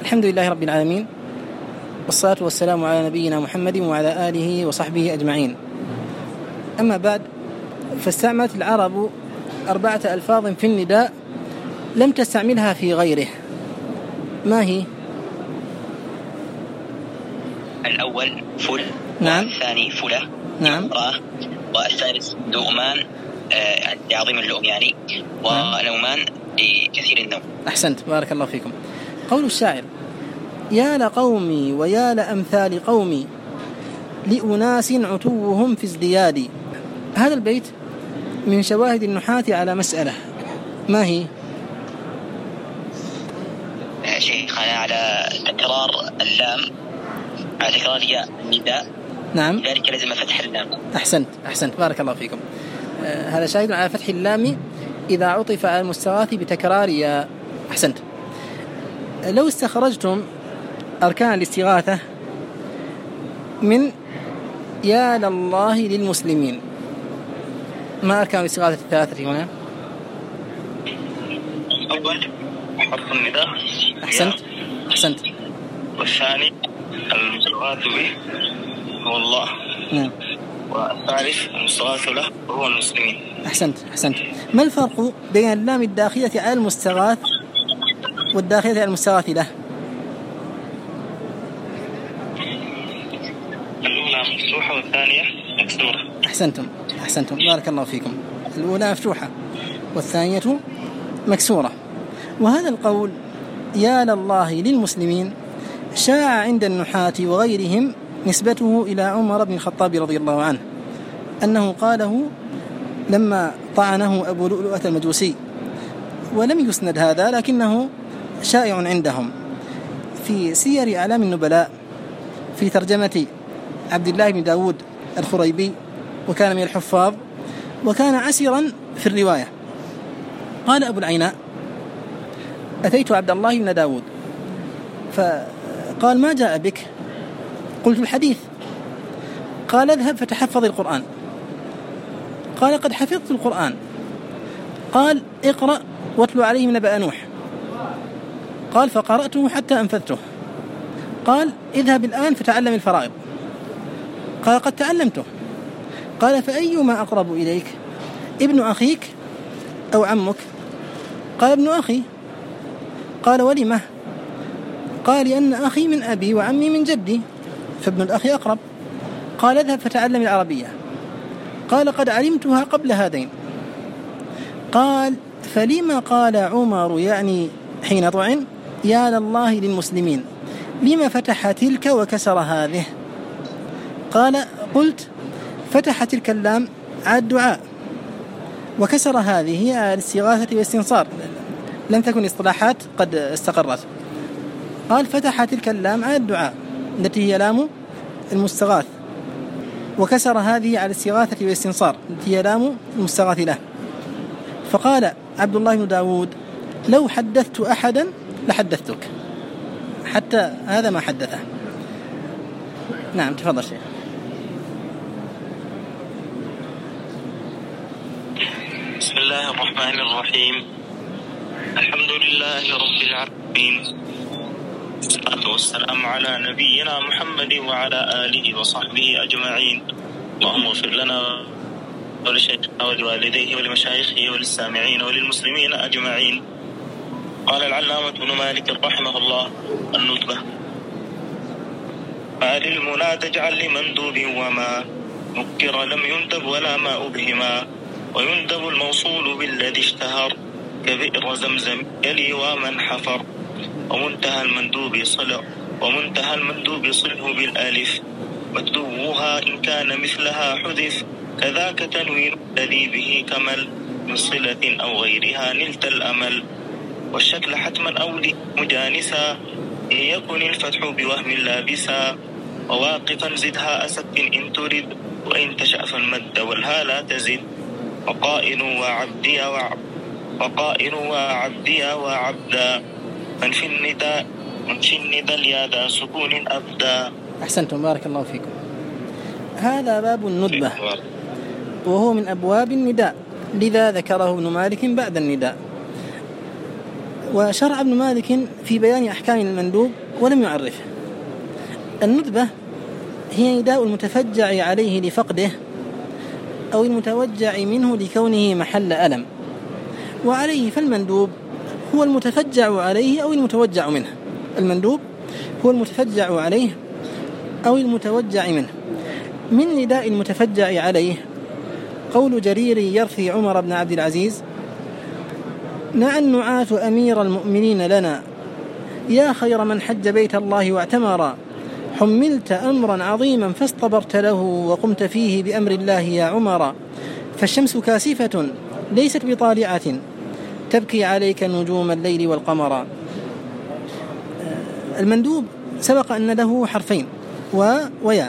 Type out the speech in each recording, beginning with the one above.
الحمد لله رب العالمين، والصلاة والسلام على نبينا محمد وعلى آله وصحبه أجمعين. أما بعد، فاستعملت العرب 4 ألفاظ في النداء لم تستعملها في غيره. ما هي؟ الأول فل، نعم. والثاني فلة، نعم. والثالث لؤمان لعظيم اللؤم يعني، ونومان لكثير النوم. أحسنت، بارك الله فيكم. قول الشاعر: يا لقومي ويا لأمثال قومي لأناس عتوهم في ازدياد. هذا البيت من شواهد النحاة على مسألة، ما هي؟ شيخنا على تكرار اللام، على تكرار ياء النداء، نعم، لذلك لازم فتح اللام. أحسنت بارك الله فيكم. هذا شاهد على فتح اللام إذا عطف على المستغاث بتكرار ياء. أحسنت. لو استخرجتم أركان الاستغاثة من يا لله للمسلمين، ما أركان الاستغاثة الثلاثة هنا؟ أول حرف النداء. أحسنت. والثاني المستغاث به هو الله. نعم. والثالث المستغاث له هو المسلمين. أحسنت. ما الفرق بين اللام الداخلة على المستغاث والداخلة على المستغاث له؟ الأولى مفتوحة والثانية مكسورة. أحسنتم بارك الله فيكم. الأولى مفتوحة والثانية مكسورة. وهذا القول يا لله للمسلمين شاع عند النحاة وغيرهم نسبته إلى عمر بن الخطاب رضي الله عنه، أنه قاله لما طعنه أبو لؤلؤة المجوسي، ولم يسند هذا لكنه شائع عندهم. في سير أعلام النبلاء في ترجمة عبد الله بن داود الخريبي، وكان من الحفاظ وكان عسرا في الرواية، قال أبو العيناء: أتيت عبد الله بن داود فقال: ما جاء بك؟ قلت: الحديث. قال: اذهب فتحفظ القرآن. قال: قد حفظت القرآن. قال: اقرأ واتلو عليه نبأ نوح. قال: فقرأته حتى أنفذته. قال: اذهب الآن فتعلم الفرائض. قال: قد تعلمته. قال: فأيما أقرب إليك، ابن أخيك أو عمك؟ قال: ابن أخي. قال: ولمه؟ قال: لأن أخي من أبي وعمي من جدي، فابن الأخ أقرب. قال: اذهب فتعلم العربية. قال: قد علمتها قبل هذين. قال: فلما قال عمر يعني حين طعن يا لله للمسلمين لما فتح تلك وكسر هذه؟ قال: قلت: فتح تلك اللام على الدعاء، وكسر هذه على الاستغاثة والاستنصار، لم تكن اصطلاحات قد استقرت. قال: فتح تلك اللام على الدعاء التي هي لام المستغاث، وكسر هذه على الاستغاثة والاستنصار التي هي لام المستغاث له. فقال عبد الله بن داود: لو حدثت أحدا لحدثتك، حتى هذا ما حدثه. نعم، تفضل شيخ. بسم الله الرحمن الرحيم. الحمد لله رب العالمين، والصلاة والسلام على نبينا محمد وعلى آله وصحبه أجمعين. اللهم اغفر لنا ولشيخنا ولوالديه ولمشايخه وللسامعين وللمسلمين أجمعين. قال العلامة ابن مالك رحمه الله: الندبة: ما للمنى تجعل لمندوب وما نكر لم يندب ولا ما أبهما، ويندب الموصول بالذي اشتهر كبئر زمزم يلي ومن حفر، ومنتهى المندوب صله بالألف، مكتوبها إن كان مثلها حذف، كذاك تنوين الذي به كمل من صلة أو غيرها نلت الأمل، والشكل حتما أو مجانسا إن يكن الفتح بوهم لابسا، وواقفا زدها أسد إن ترد، وإن تشأ فالمد والها لا تزد، وقائن وعبديا وعبدا، من في الندى اليادا سكون أبدا. أحسنتم بارك الله فيكم. هذا باب الندبة، وهو من أبواب النداء، لذا ذكره ابن مالك بعد النداء. وشرع ابن مالك في بيان أحكام المندوب ولم يعرفه. الندبة هي نداء المتفجع عليه لفقده أو المتوجع منه لكونه محل ألم، وعليه فالمندوب هو المتفجع عليه أو المتوجع منه. المندوب هو المتفجع عليه أو المتوجع منه. من نداء المتفجع عليه قول جرير يرثي عمر بن عبد العزيز: نعى النعاة أمير المؤمنين لنا، يا خير من حج بيت الله واعتمر، حملت أمرا عظيما فاصطبرت له، وقمت فيه بأمر الله يا عمر، فالشمس كاسفة ليست بطالعة، تبكي عليك نجوم الليل والقمر. المندوب سبق أن له حرفين ويا،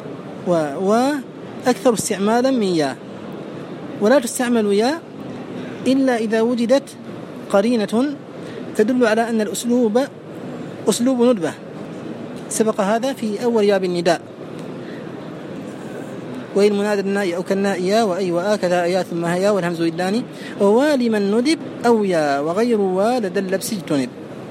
وأكثر استعمالا من يا، ولا تستعمل يا إلا إذا وجدت قرينة تدل على أن الأسلوب أسلوب ندبة. سبق هذا في أول يا بالنداء: وإن المنادى النائي أو كالنائي يا، وأي وآ كذا آيات ثم هيا والهمز إداني، ووالي من ندب أو يا، وغير والد اللبس اجتنب.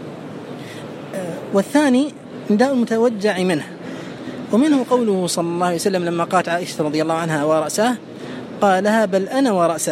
والثاني نداء المتوجع منه، ومنه قوله صلى الله عليه وسلم لما قالت عائشة رضي الله عنها ورأسه قالها: بل أنا ورأسه.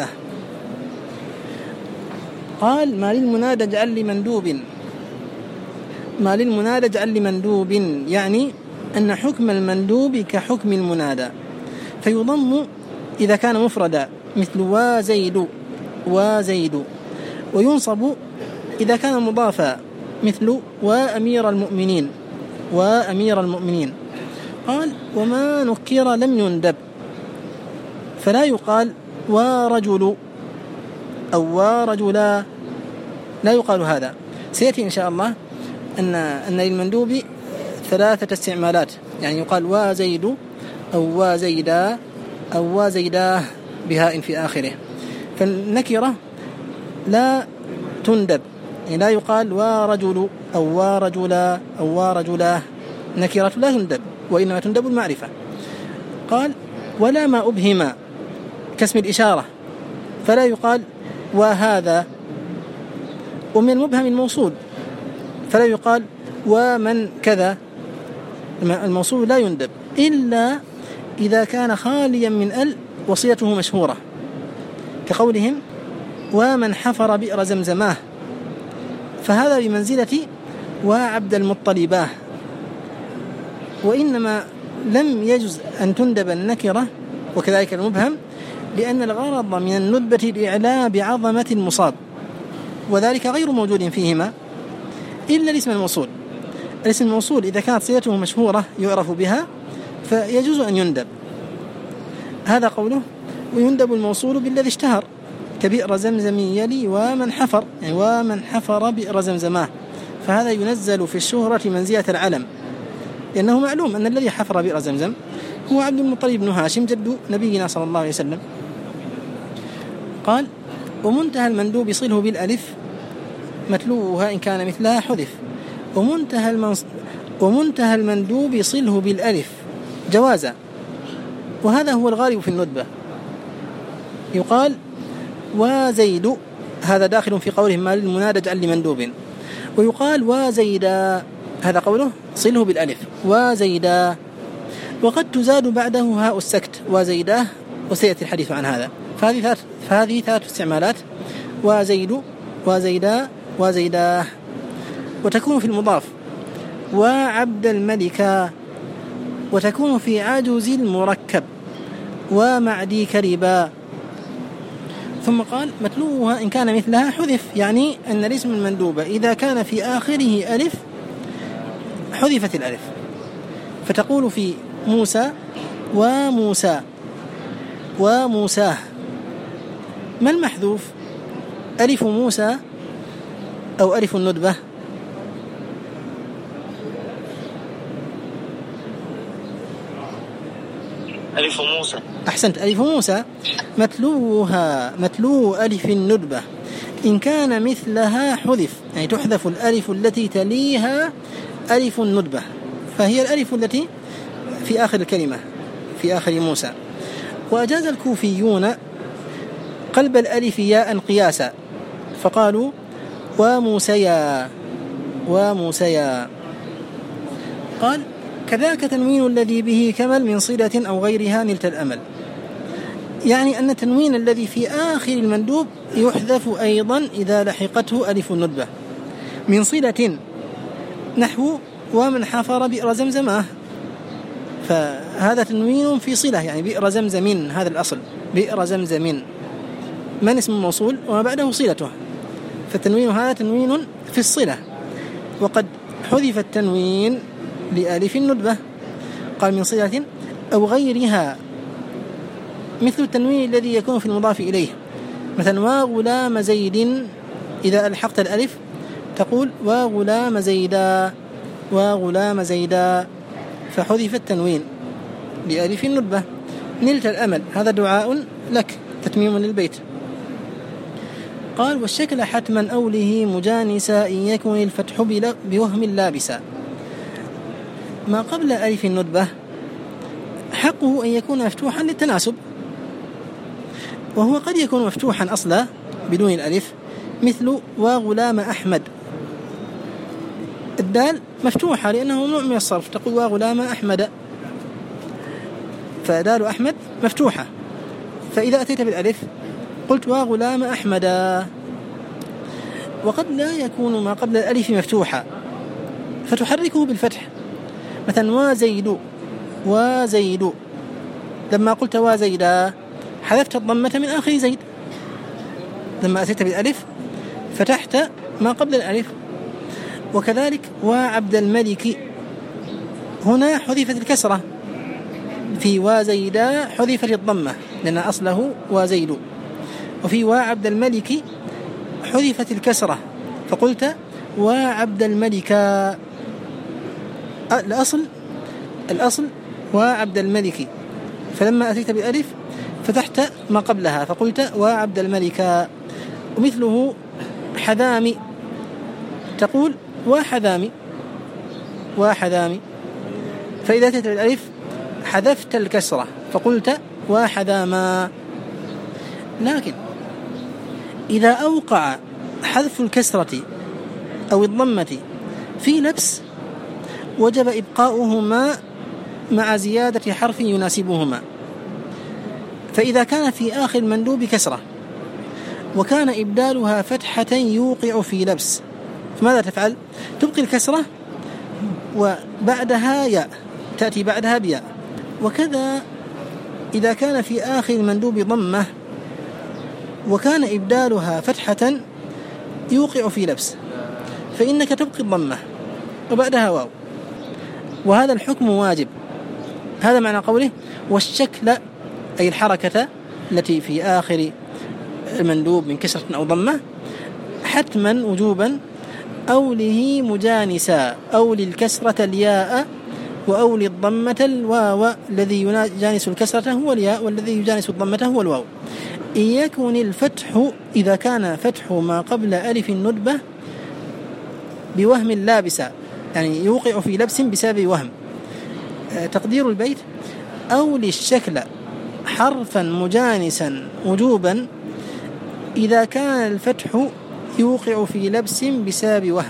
قال: ما للمنادى اجعل لي مندوب، ما للمنادى اجعل لي مندوب، يعني أن حكم المندوب كحكم المنادى، فيضم إذا كان مفردا مثل وزيد وزيد، وينصب إذا كان مضافا مثل وأمير المؤمنين وأمير المؤمنين. قال: وما نكر لم يندب، فلا يقال ورجل أو ورجلا، لا يقال هذا. سيأتي إن شاء الله أن للمندوب ثلاثة استعمالات، يعني يقال وزيد أو وزيدا أو وزيداه بهاء في آخره. فالنكرة لا تندب، يعني لا يقال ورجل أو ورجلا أو ورجلاه، نكرة لا تندب، وإنما تندب المعرفة. قال: ولا ما أبهم كاسم الإشارة، فلا يقال وهذا. ومن المبهم الموصول، فلا يقال ومن كذا، الموصول لا يندب إلا إذا كان خاليا من ال وصيته مشهورة، كقولهم ومن حفر بئر زمزماه، فهذا بمنزلة وعبد المطلباه. وإنما لم يجز أن تندب النكرة وكذلك المبهم، لأن الغرض من الندبة الإعلاء بعظمة المصاب، وذلك غير موجود فيهما إلا الاسم الموصول. الاسم الموصول إذا كانت صيغته مشهورة يعرف بها فيجوز أن يندب. هذا قوله: ويندب الموصول بالذي اشتهر، كبئر زمزم يلي ومن حفر، يعني ومن حفر بئر زمزماه، فهذا ينزل في الشهرة منزلة العلم، لأنه معلوم أن الذي حفر بئر زمزم هو عبد المطلب بن هاشم جد نبينا صلى الله عليه وسلم. قال: ومنتهى المندوب صله بالألف، متلوها إن كان مثلها حذف. ومنتهى المندوب صله بالألف جوازا، وهذا هو الغالب في الندبة. يقال وزيد، هذا داخل في قولهم ما للمنادى اجعل لمندوب، ويقال وزيدا، هذا قوله صله بالألف وزيدا، وقد تزاد بعده هاء السكت وزيداه، وسيأتي الحديث عن هذا. فهذه ثلاث استعمالات: وزيد وزيدا وزيداه. وتكون في المضاف وعبد الملك، وتكون في عجوز المركب ومعدي كربا. ثم قال: متلوها إن كان مثلها حذف، يعني أن الاسم المندوب إذا كان في آخره ألف حذفت الألف، فتقول في موسى وموسى وموساه. ما المحذوف؟ ألف موسى أو ألف الندبة؟ ألف موسى. أحسنت، ألف موسى. متلوها، متلو ألف الندبة إن كان مثلها حذف، يعني تحذف الألف التي تليها ألف الندبة، فهي الألف التي في آخر الكلمة في آخر موسى. وأجاز الكوفيون قلب الألف ياء قياسا، فقالوا وموسيا. قال كذاك تنوين الذي به كمل من صلة أو غيرها نلت الأمل، يعني أن التنوين الذي في آخر المندوب يحذف أيضا إذا لحقته ألف الندبة. من صلة نحو ومن حفر بئر زمزم، فهذا تنوين في صلة، يعني بئر زمزم هذا الأصل، بئر زمزم من اسم موصول وما بعده صلته، فالتنوين هذا تنوين في الصلة. وقد حذف التنوين لألف الندبة. قال من صلة أو غيرها، مثل التنوين الذي يكون في المضاف إليه، مثلا وغلام زيد، إذا ألحقت الألف تقول وغلام زيدا، وغلام زيدا، فحذف التنوين لألف الندبة. نلت الأمل، هذا دعاء لك، تتميم للبيت. قال والشكل حتما أوله مجانسا إن يكن الفتح بوهم لابسا. ما قبل ألف الندبة حقه أن يكون مفتوحا للتناسب، وهو قد يكون مفتوحا أصلا بدون الألف، مثل وغلام أحمد، الدال مفتوحة لأنه ممنوع من الصرف، تقول وغلام أحمد، فدال أحمد مفتوحة، فإذا أتيت بالألف قلت وغلام أحمد. وقد لا يكون ما قبل الألف مفتوحا فتحركه بالفتح، مثلا وزيد، لما قلت وزيدا حذفت الضمة من آخر زيد، لما أتيت بالألف فتحت ما قبل الألف. وكذلك وعبد الملك، هنا حذفت الكسرة، في وزيدا حذفت الضمة لأن أصله وزيد، وفي وعبد الملك حذفت الكسرة فقلت وعبد الملك. الأصل وعبد الملك، فلما أتيت بالألف فتحت ما قبلها فقلت وعبد الملك. ومثله حذامي، تقول وحذامي، فإذا أتيت بالألف حذفت الكسرة فقلت وحذاما. لكن إذا أوقع حذف الكسرة أو الضمة في لبس وجب إبقاؤهما مع زيادة حرف يناسبهما. فإذا كان في آخر المندوب كسرة وكان إبدالها فتحة يوقع في لبس، فماذا تفعل؟ تبقي الكسرة وبعدها ياء، تأتي بعدها بياء. وكذا إذا كان في آخر المندوب ضمة وكان إبدالها فتحة يوقع في لبس، فإنك تبقي الضمة وبعدها واو، وهذا الحكم واجب. هذا معنى قوله والشكل، أي الحركة التي في آخر المندوب من كسرة أو ضمة حتما وجوبا أوله مجانسا، أول الكسرة الياء وأول الضمة الواو، الذي يجانس الكسرة هو الياء والذي يجانس الضمة هو الواو. إن يكن الفتح، إذا كان فتح ما قبل ألف الندبة بوهم لابسا، يعني يوقع في لبس بسبب وهم. تقدير البيت أول الشكل حرفا مجانسا وجوبا إذا كان الفتح يوقع في لبس بسبب وهم.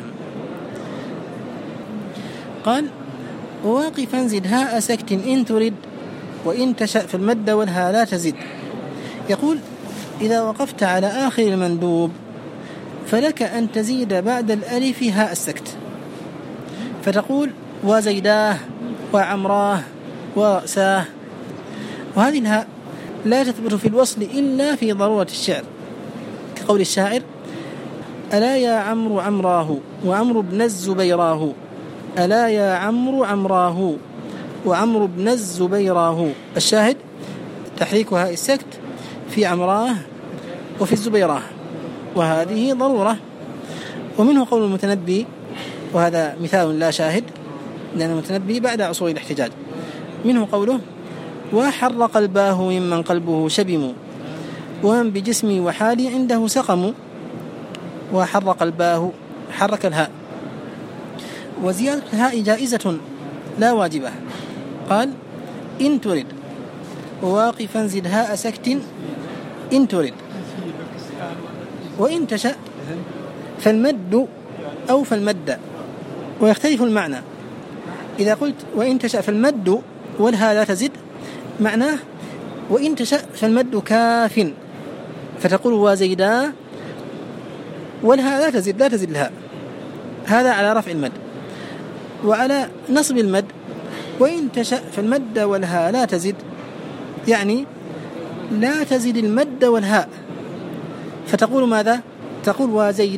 قال واقفا زد هاء سكت إن ترد وإن تشأ في المد والها لا تزد. يقول إذا وقفت على آخر المندوب فلك أن تزيد بعد الألف هاء السكت، فتقول وزيداه وعمراه ورأساه، وهذه الهاء لا تثبت في الوصل إلا في ضرورة الشعر، كقول الشاعر ألا يا عمرو عمراه وعمرو بن الزبيراه، ألا يا عمرو عمراه وعمرو بن الزبيراه. الشاهد تحريكها السكت في عمراه وفي الزبيراه، وهذه ضرورة. ومنه قول المتنبي، وهذا مثال لا شاهد لأن المتنبي بعد عصور الاحتجاج، منه قوله وحر قلباه ممن قلبه شبم ومن بجسمي وحالي عنده سقم. وحر قلباه، حرك الهاء، وزيادة الهاء جائزة لا واجبة. قال إن ترد وواقفا زد هاء سكت إن ترد، وإن تشأ فالمد أو فالمد، ويختلف المعنى. إذا قلت وإن تشاء فالمد والها لا تزد، معناه وإن تشاء فالمد كاف، فتقول وزيدا والها لا تزد لها، هذا على رفع المد. وعلى نصب المد وإن تشاء فالمد والها لا تزد، يعني لا تزد المد والهاء، فتقول ماذا؟ تقول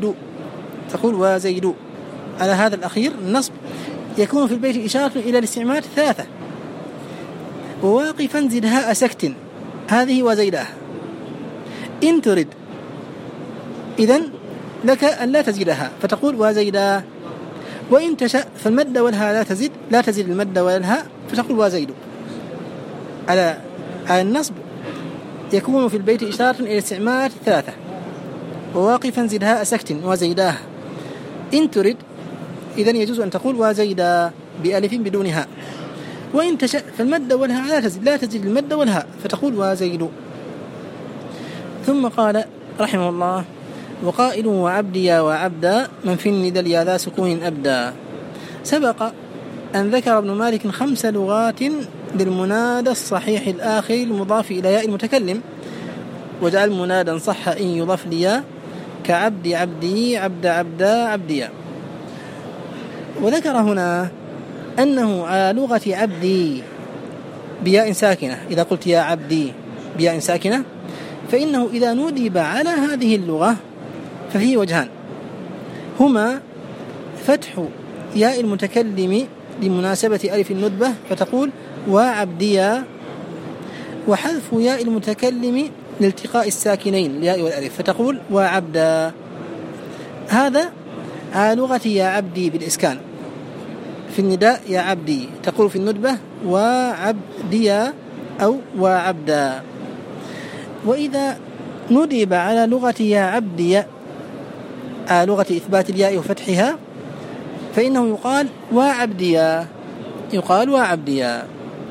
وزيد. على هذا الأخير النصب يكون في البيت إشارة إلى الاستعمال 3. وواقفا زد هاء سكت، هذه وزيداه. إن ترد إذن لك أن لا تزيدها، فتقول وزيدا. وإن تشاء فالمد والها لا تزد المد والها، فتقول وزيد. على النصب يكون في البيت إشارة إلى استعمال 3. وواقفا زد هاء سكت وزيداه. إن ترد إذن يجوز أن تقول وزيدا بألف بدون هاء. وإن تشاء فالمد والها لا تزد المد والها، فتقول وزيد. ثم قال رحمه الله: وقائل وعبدي وعبدا من في الندى يا ذا سكون أبدا. سبق أن ذكر ابن مالك 5 لغات للمنادى الصحيح الآخر المضاف إلى ياء المتكلم، وجعل منادا صح إن يضاف ليا كعبد عبدي عبد عبدا عبديا. وذكر هنا أنه على لغة عبدي بياء ساكنة. إذا قلت يا عبدي بياء ساكنة، فإنه إذا ندب على هذه اللغة ففيه وجهان، هما فتح ياء المتكلم لمناسبة ألف الندبة فتقول وعبديا، وحذف ياء المتكلم لالتقاء الساكنين الياء والألف فتقول وعبدا. هذا على لغة يا عبدي بالإسكان. في النداء يا عبدي تقول في الندبة وعبديا أو وعبدا. وإذا ندب على لغة يا عبدي على لغة إثبات الياء وفتحها، فإنه يقال وعبديا.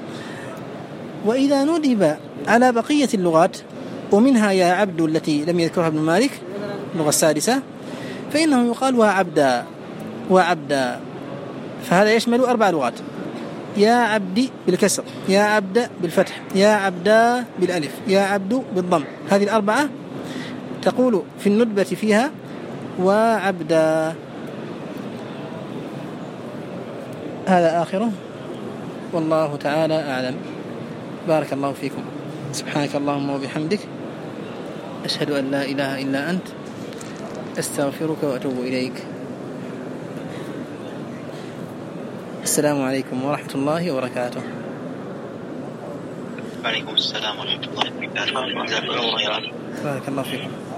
وإذا ندب على بقية اللغات ومنها يا عبد التي لم يذكرها ابن مالك اللغة السادسة، فإنه يقال وعبدا. فهذا يشمل 4 لغات: يا عبدي بالكسر، يا عبد بالفتح، يا عبدا بالألف، يا عبد بالضم. هذه 4 تقول في الندبة فيها وعبدا. هذا آخره، والله تعالى أعلم. بارك الله فيكم. سبحانك اللهم وبحمدك، أشهد أن لا إله إلا أنت، أستغفرك وأتوب إليك. السلام عليكم ورحمة الله وبركاته. وعليكم السلام ورحمة الله وبركاته. بارك الله فيكم.